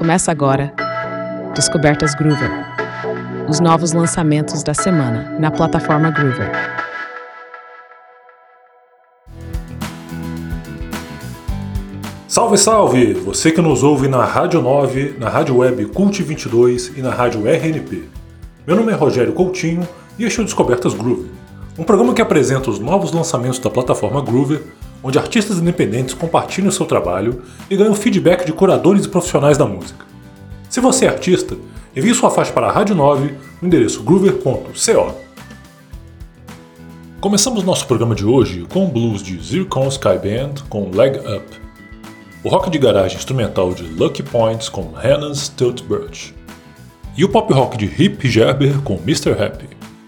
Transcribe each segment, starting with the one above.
Começa agora Descobertas Groover, os novos lançamentos da semana na plataforma Groover. Salve, salve! Você que nos ouve na Rádio 9, na Rádio Web Cult 22 e na Rádio RNP. Meu nome é Rogério Coutinho e este é o Descobertas Groover, um programa que apresenta os novos lançamentos da plataforma Groover, onde artistas independentes compartilham seu trabalho e ganham feedback de curadores e profissionais da música. Se você é artista, envie sua faixa para a Rádio 9 no endereço groover.co. Começamos nosso programa de hoje com o blues de Zircon Sky Band com Leg Up, o rock de garagem instrumental de Lucky Points com Hannah's Tote Birch e o pop rock de Hip Gerber com Mr. Happy.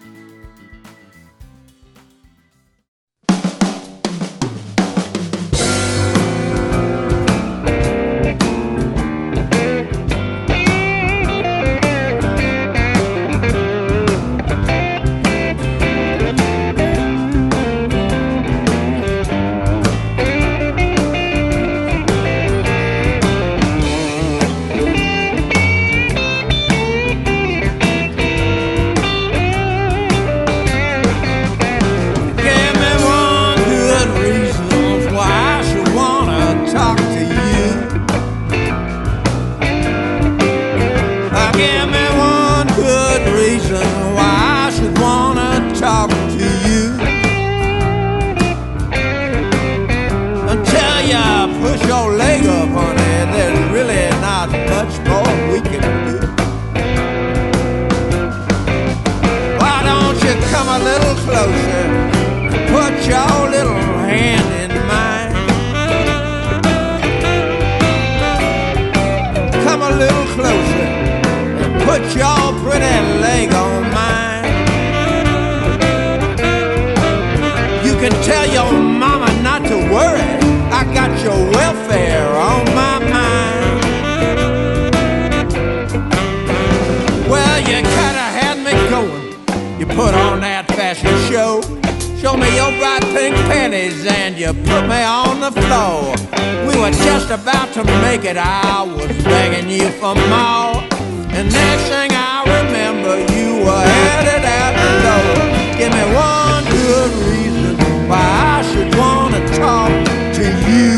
Show me your bright pink panties and you put me on the floor. We were just about to make it, I was begging you for more. And next thing I remember, you were headed out the door. Give me one good reason why I should want to talk to you.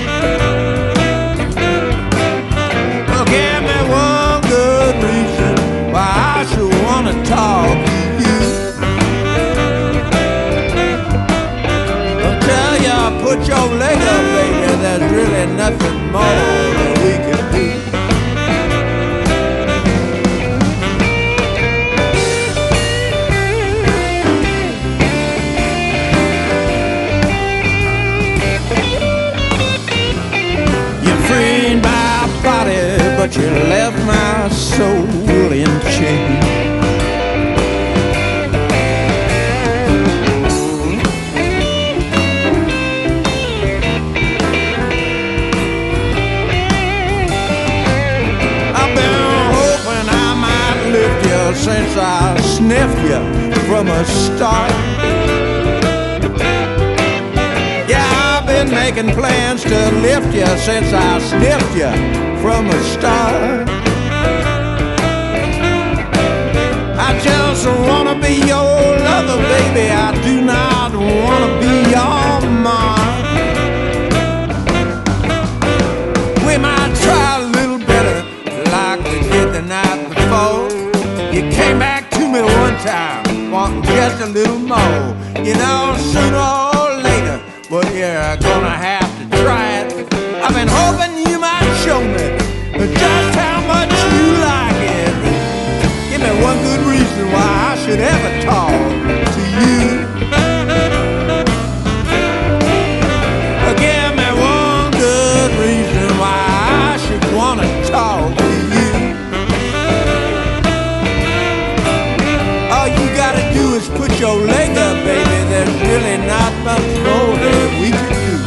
Oh, give me one good reason why I should want to talk to you. Put your leg up, baby, there's really nothing more that we can do. You freed my body, but you left my soul in chains. Since I sniffed you from a start. Yeah, I've been making plans to lift you since I sniffed you from a start. I just wanna be your lover, baby, I do not wanna be your mom. We might try a little better like we did the night before. You came back to me one time, wanting just a little more. You know, sooner or later, but you're gonna have to try it. I've been hoping you might show me just how much you like it. Give me one good reason why I should ever talk to you. Give me one good reason why I should wanna talk to you. Is put your leg up, baby, there's really not much more that we can do.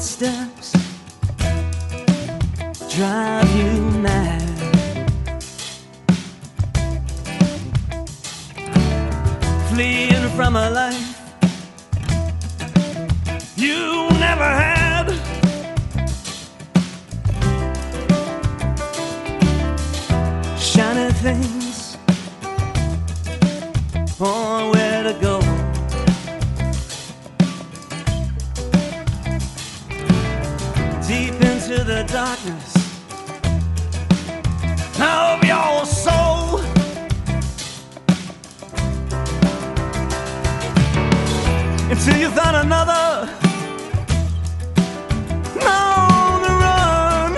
footsteps drive you mad. Fleeing from a life you never had. Shiny things on where to go. Deep into the darkness of your soul. Until you found another on the run.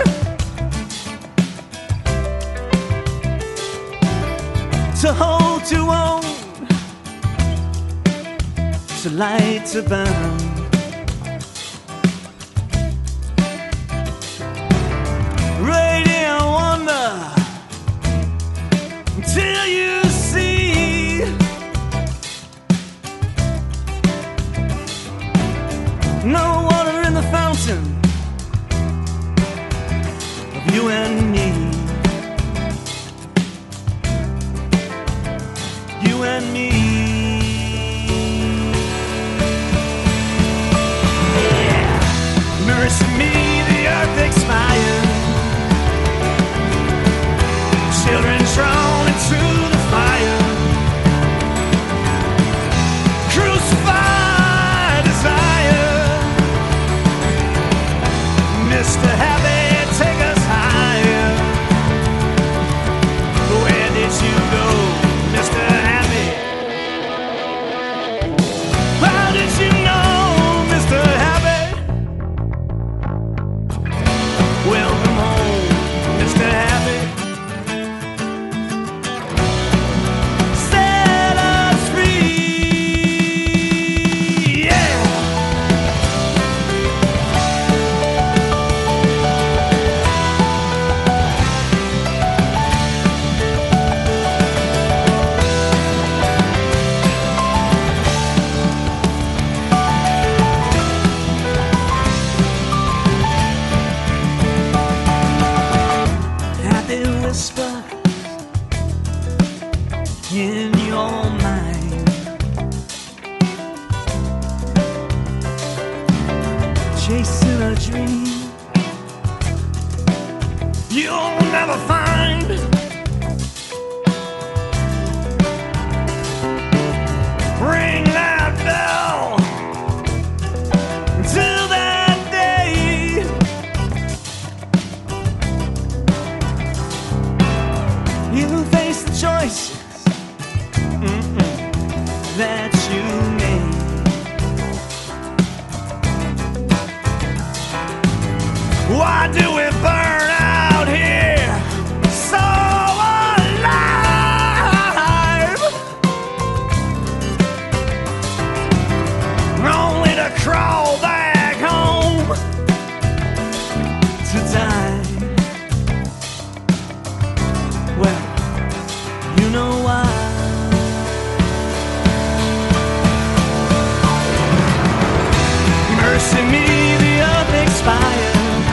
To hold, to own, to light, to burn. Radiant wonder until you see no water in the fountain of you and me. You and me. Yeah. Mercy me, the earth expired. Children thrown into the fire. Crucified desire. Mr. Happy, take us higher. Where did you go, Mr. Happy? How did you know, Mr. Happy? Welcome home, Mr. Happy. Set us free, yeah. Happy whisper in your mind, chasing a dream you'll never find. Ring that bell until that day. You face the choices that you made. Why do we burn out here so alive? Only to crawl back home to die. Well, you know why. Mercy me, the earth expired.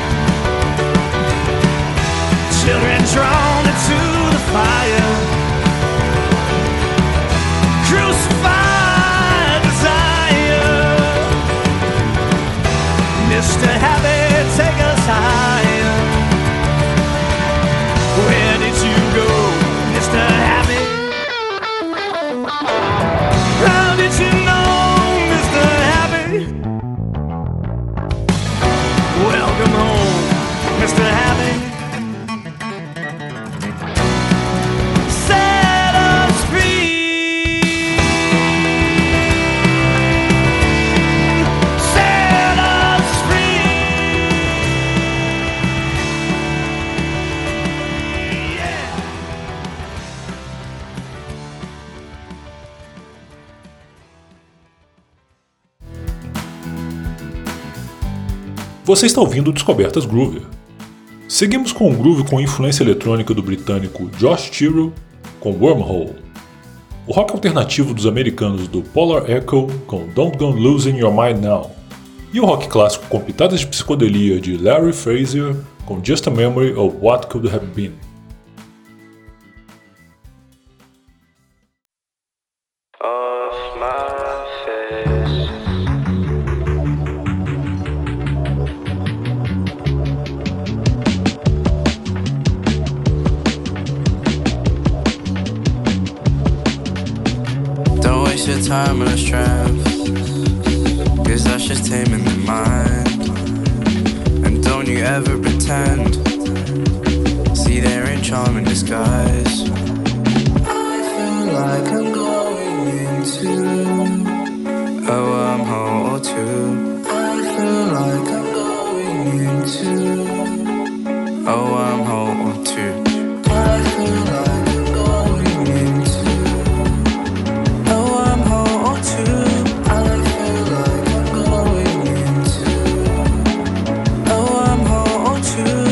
Children drawn into the fire. Crucified desire. Mr. Happy, take us higher. Where did you go, Mr. Happy? How did you know, Mr. Happy? Welcome home, Mr. Happy. Set us free. Set us free. Yeah. Você está ouvindo Descobertas Groover. Seguimos com um groove com influência eletrônica do britânico Josh Tyrrell com Wormhole. O rock alternativo dos americanos do Polar Echo com Don't Go Losing Your Mind Now. e o rock clássico com pitadas de psicodelia de Larry Frazier com Just a Memory of What Could Have Been. Don't waste your time on a strength, 'cause that's just taming the mind. And don't you ever pretend, see they're in charm in disguise. I feel like I'm going into a wormhole or two. I feel like I'm going into a wormhole or two. I feel like I'm going into a wormhole or two. I feel like I'm going into a wormhole or two.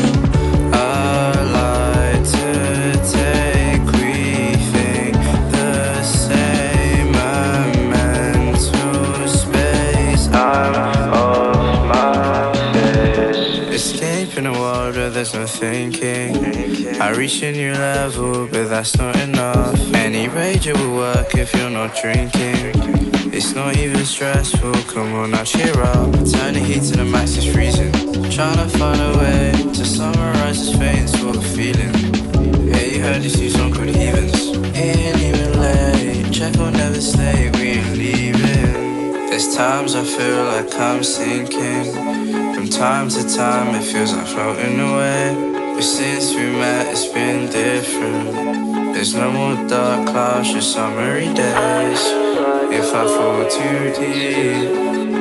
A lie to take, we think the same. A mental space, I'm off my face. Escaping a world where there's no thinking. I reach a new level, but that's not enough. Any rage it will work if you're not drinking. It's not even stressful, come on now cheer up. Turn the heat to the max, it's freezing. Trying to find a way to summarize this faint sort of feeling. Yeah, you heard this new song called Heathens. It ain't even late, check will never stay, we ain't leaving. There's times I feel like I'm sinking. From time to time it feels like floating away. But since we met it's been different. There's no more dark clouds, just summery days. If I fall too deep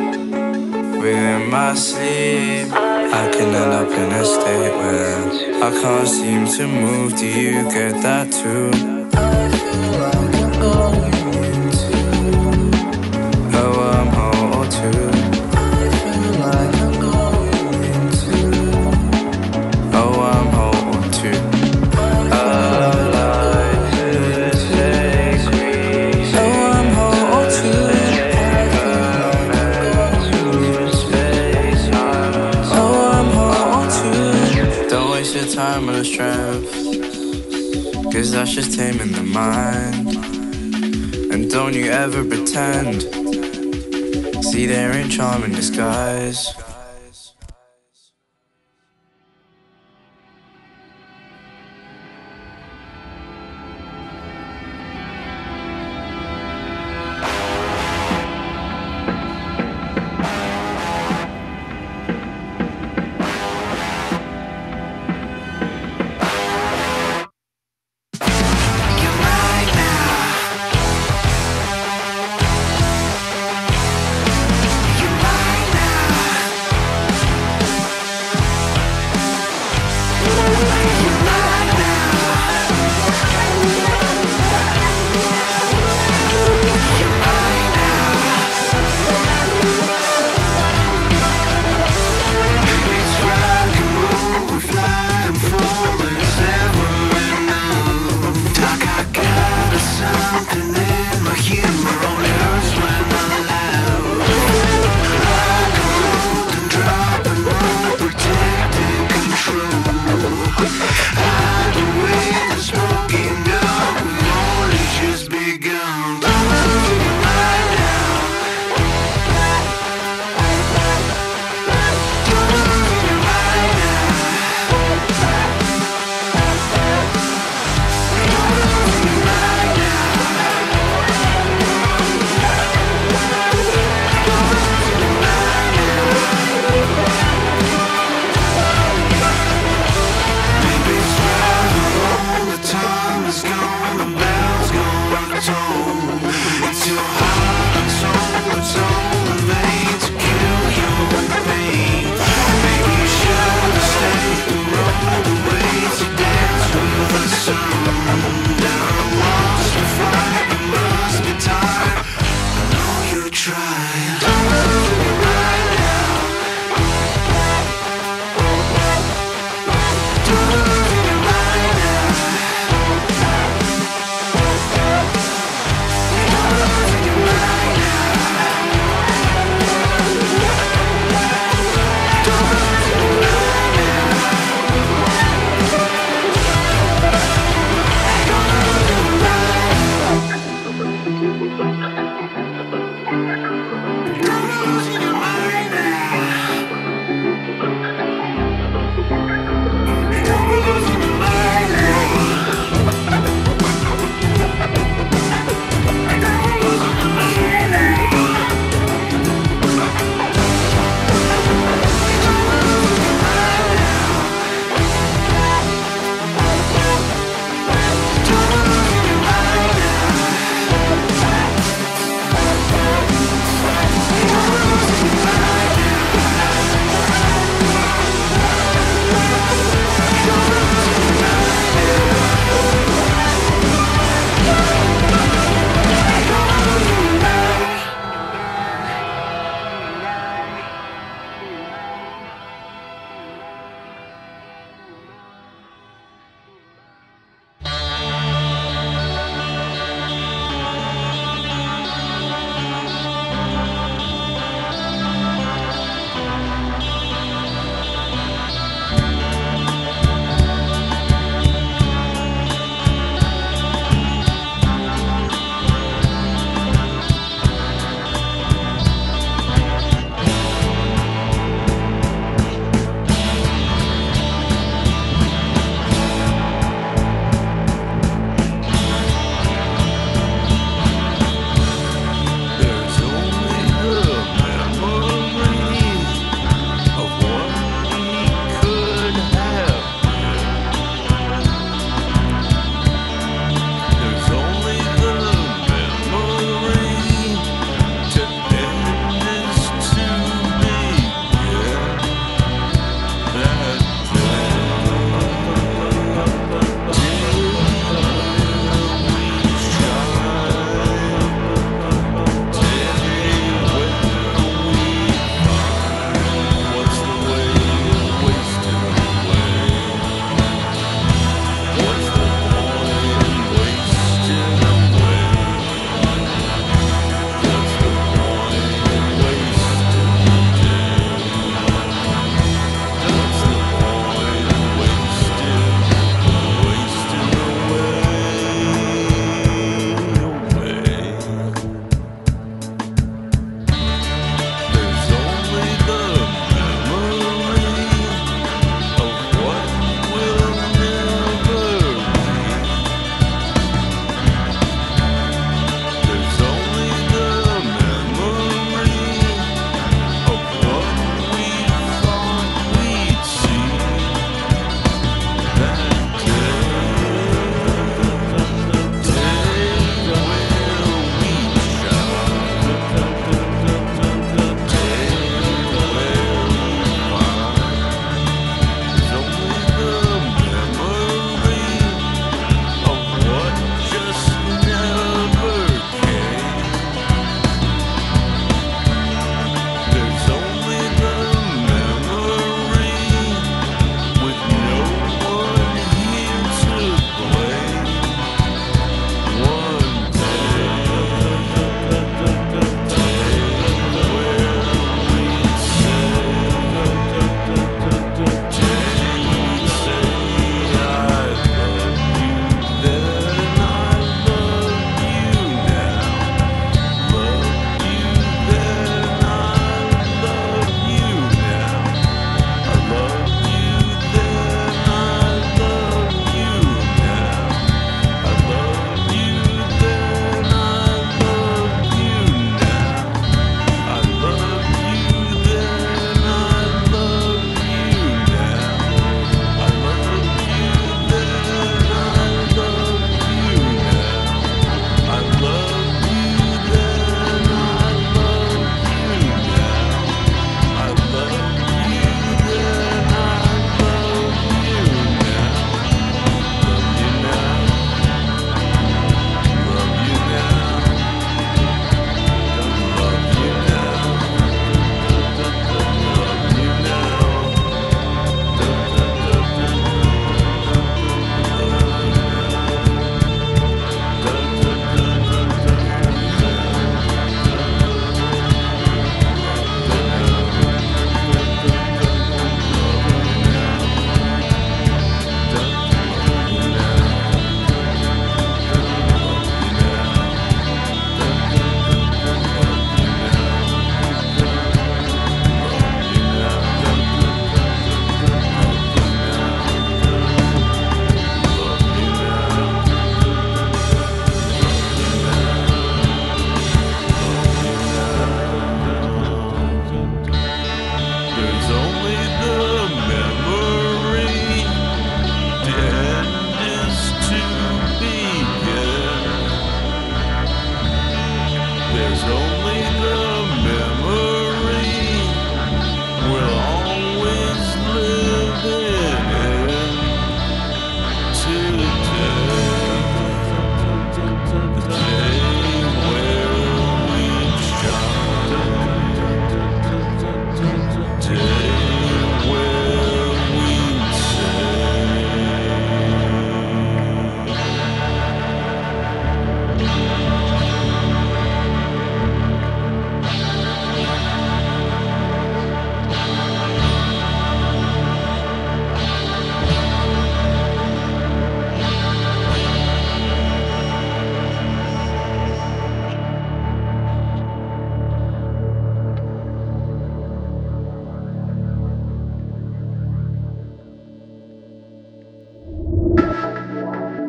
within my sleep, I can end up in a state where I can't seem to move. Do you get that too? I feel like I'm going into a wormhole or two. I feel like I'm going into a wormhole or two. A lie to take, a wormhole or two. I feel like I'm going into a wormhole or two. Don't waste your time on the strength, 'cause that's just taming the mind. And don't you ever pretend, see they're in charm in disguise.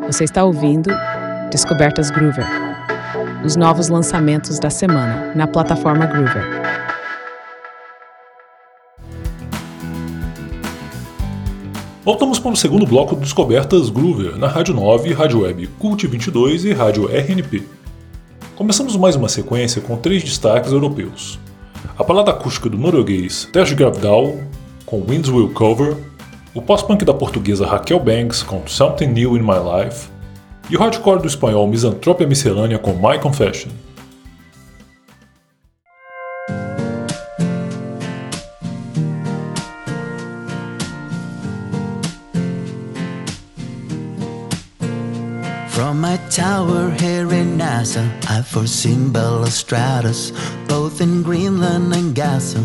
Você está ouvindo Descobertas Groover, os novos lançamentos da semana na plataforma Groover. Voltamos para o segundo bloco do Descobertas Groover na Rádio 9, Rádio Web Cult 22 e Rádio RNP. Começamos mais uma sequência com 3 destaques europeus. A balada acústica do norueguês Tej Gravdal, com Winds Will Cover, o pós-punk da portuguesa Raquel Banks com Something New in My Life e o hardcore do espanhol Misantropia Miscelânea com My Confession. From my tower here in NASA, I've foreseen balustradas, both in Greenland and Gaza.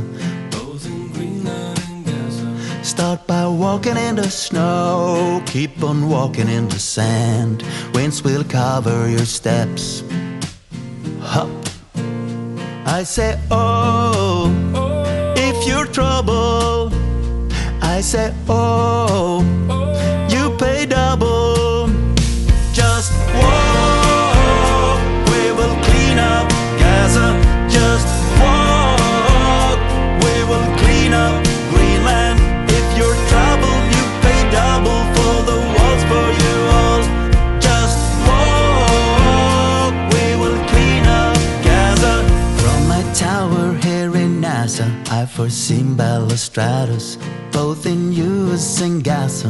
Start by walking in the snow, keep on walking in the sand. Winds will cover your steps. Hop. I say, oh, if you're trouble. I say, oh, you pay double. Just walk, we will clean up Gaza. Just walk, we will clean up Greenland. If you're trouble, you pay double for the walls for you all. Just walk, we will clean up Gaza. From my tower here in NASA, I've foreseen balustradas, both in US and Gaza.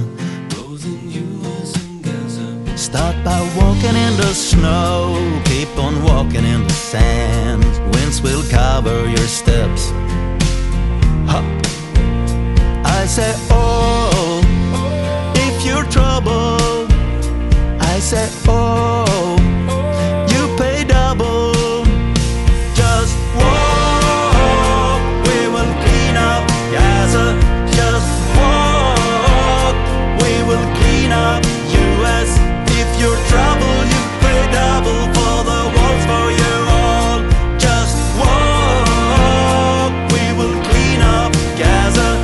Start by walking in the snow, keep on walking in the sand. Winds will cover your steps. Hop. I say, oh, if you're trouble. I say, oh, you pay double. Just walk, we will clean up Gaza. Just walk, we will clean up US. If you're trouble, you pay double for the walls for you all. Just walk, we will clean up Gaza.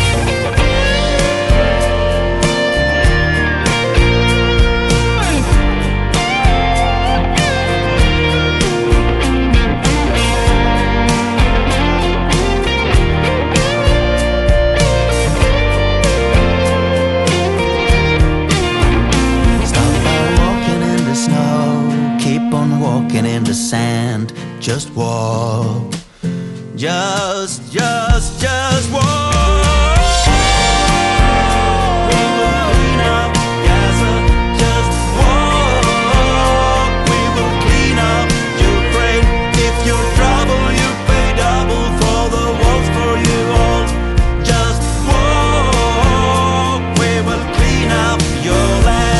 Walking in the sand, just walk, just walk. We will clean up Gaza, just walk. We will clean up Ukraine. If you're trouble, you pay double for the walls for you all. Just walk, we will clean up your land.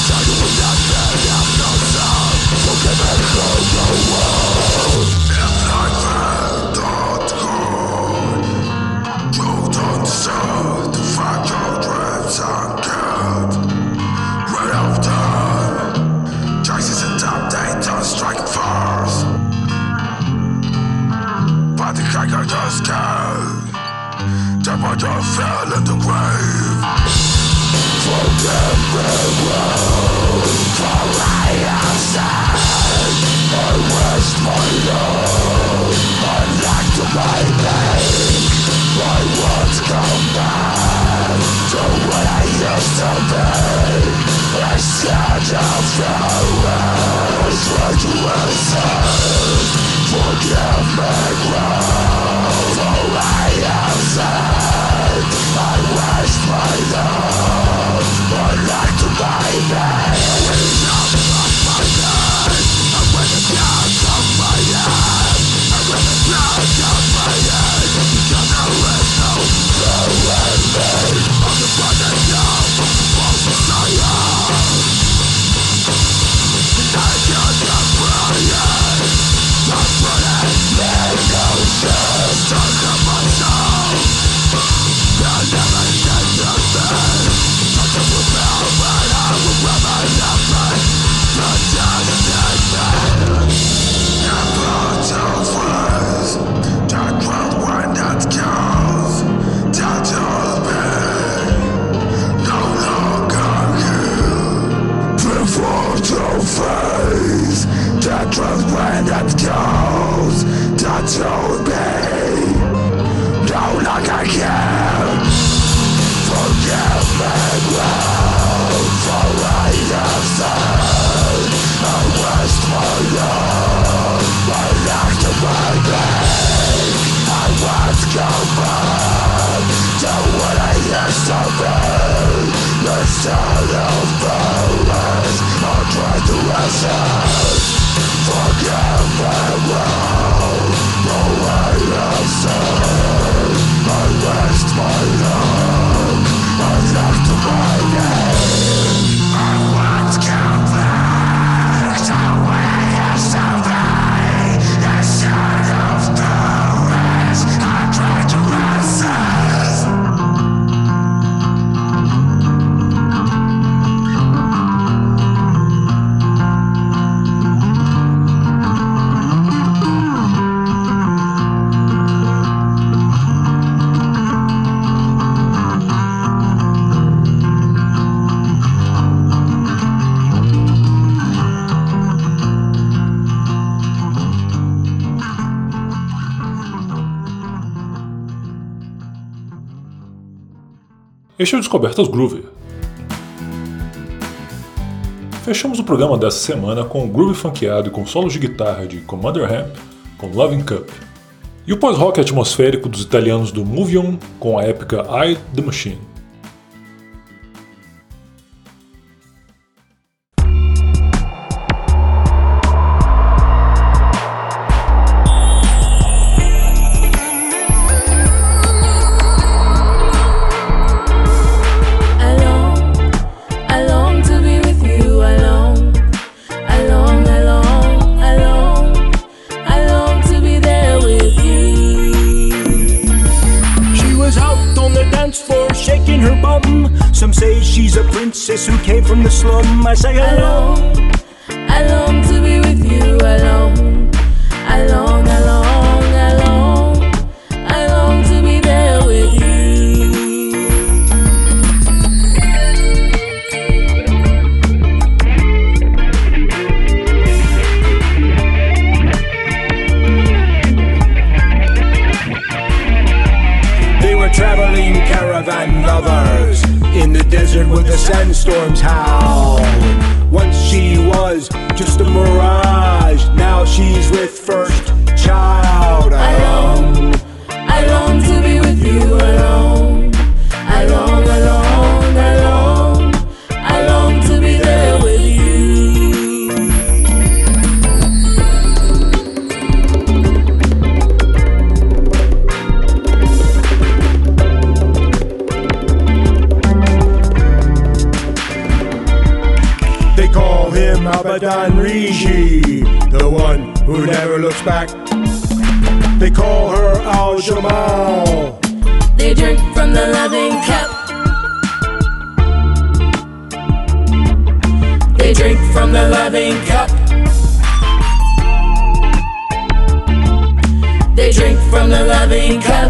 Este é o Descobertas Groove. Fechamos o programa dessa semana com o groove funkeado e com solos de guitarra de Commander Hemp com Loving Cup, e o pós-rock atmosférico dos italianos do Move On com a épica I, The Machine. Who came from the slum. I say hello. I long to be with you. I long to be there with you. They were traveling caravan lovers in the desert where the sandstorms howl. Once she was just a mirage, now she's with first child. I long to be with you alone. I long to be there with you. Caradon Rigi, the one who never looks back. They call her Al Jamal. They drink from the loving cup. They drink from the loving cup. They drink from the loving cup.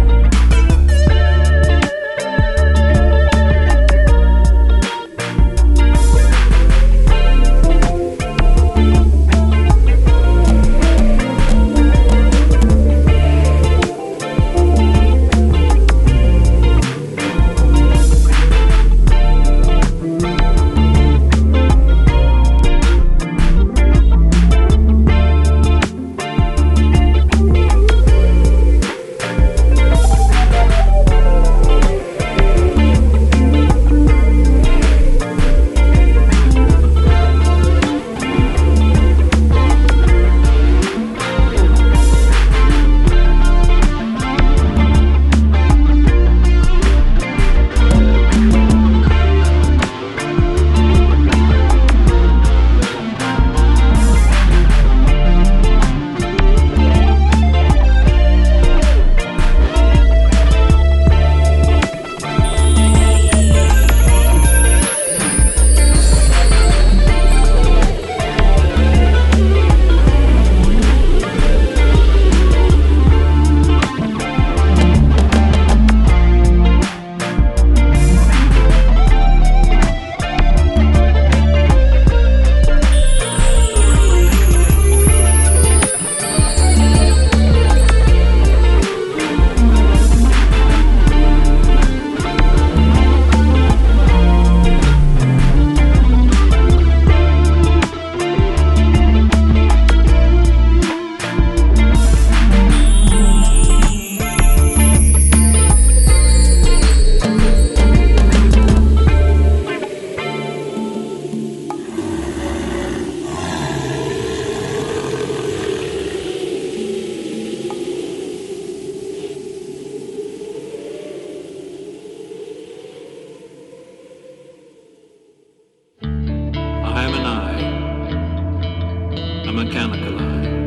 Mechanical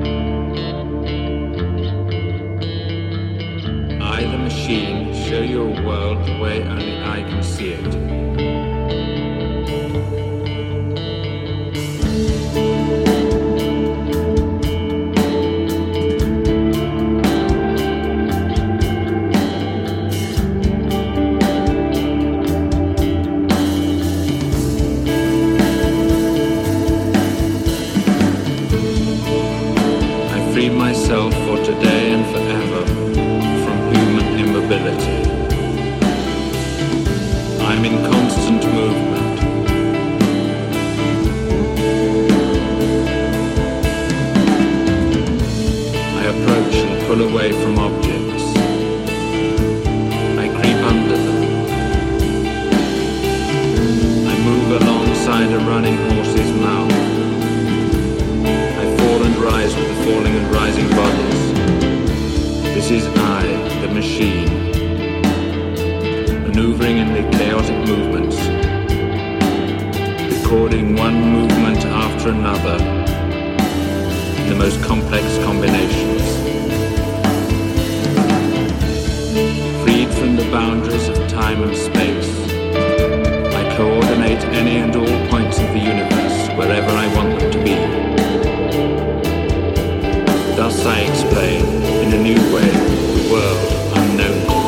I, the machine, show you a world the way only I can see it. Free myself for today and forever from human immobility. I'm in constant movement. I approach and pull away from objects. I creep under them. I move alongside a running horse's mouth. Rise with the falling and rising bodies. This is I, the machine, maneuvering in the chaotic movements, recording one movement after another in the most complex combinations. Freed from the boundaries of time and space, I coordinate any and all points of the universe wherever I want them to be. Thus I explain, in a new way, the world unknown to me.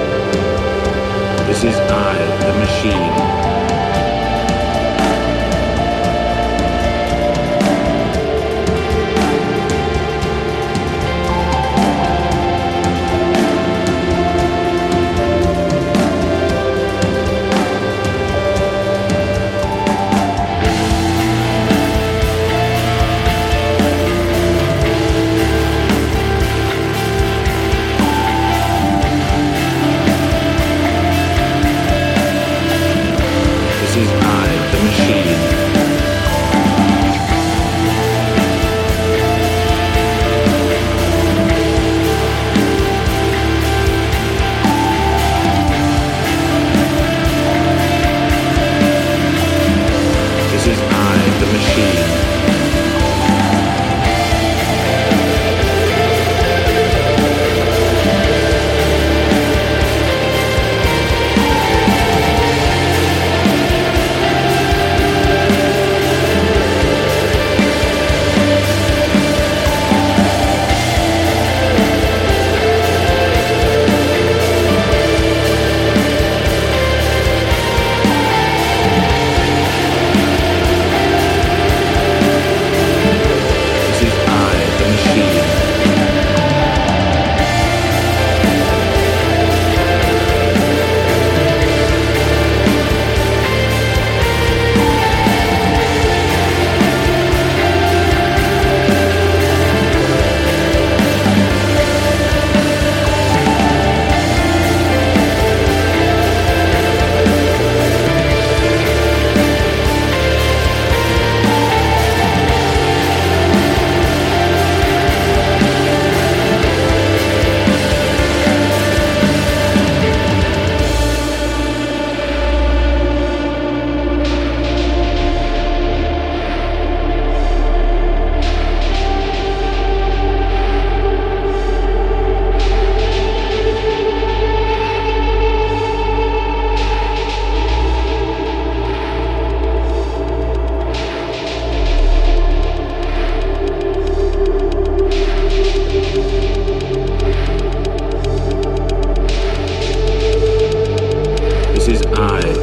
This is I, the machine.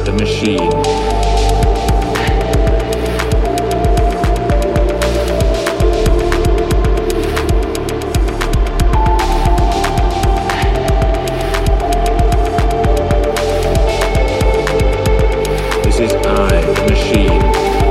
the machine. This is I, the machine.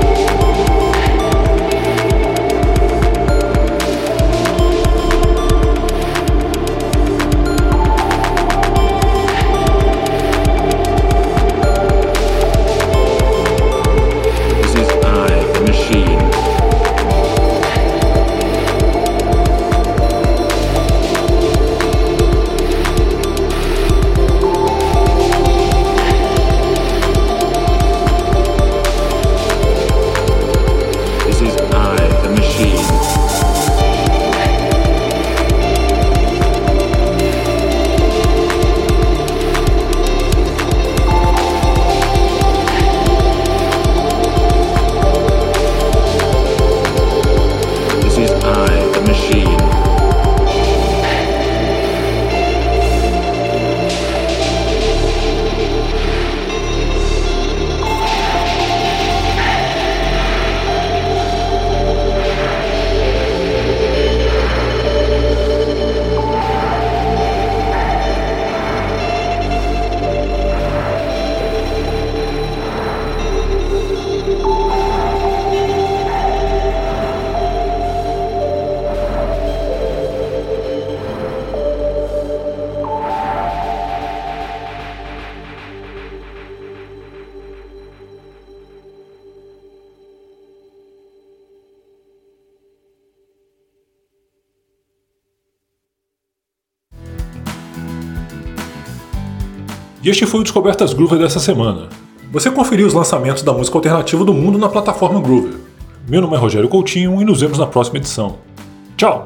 E este foi o Descobertas Groover dessa semana. Você conferiu os lançamentos da música alternativa do mundo na plataforma Groover. Meu nome é Rogério Coutinho e nos vemos na próxima edição. Tchau!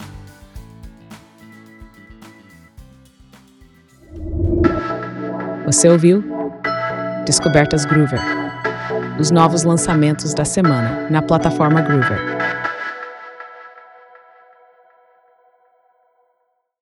Você ouviu Descobertas Groover, os novos lançamentos da semana na plataforma Groover.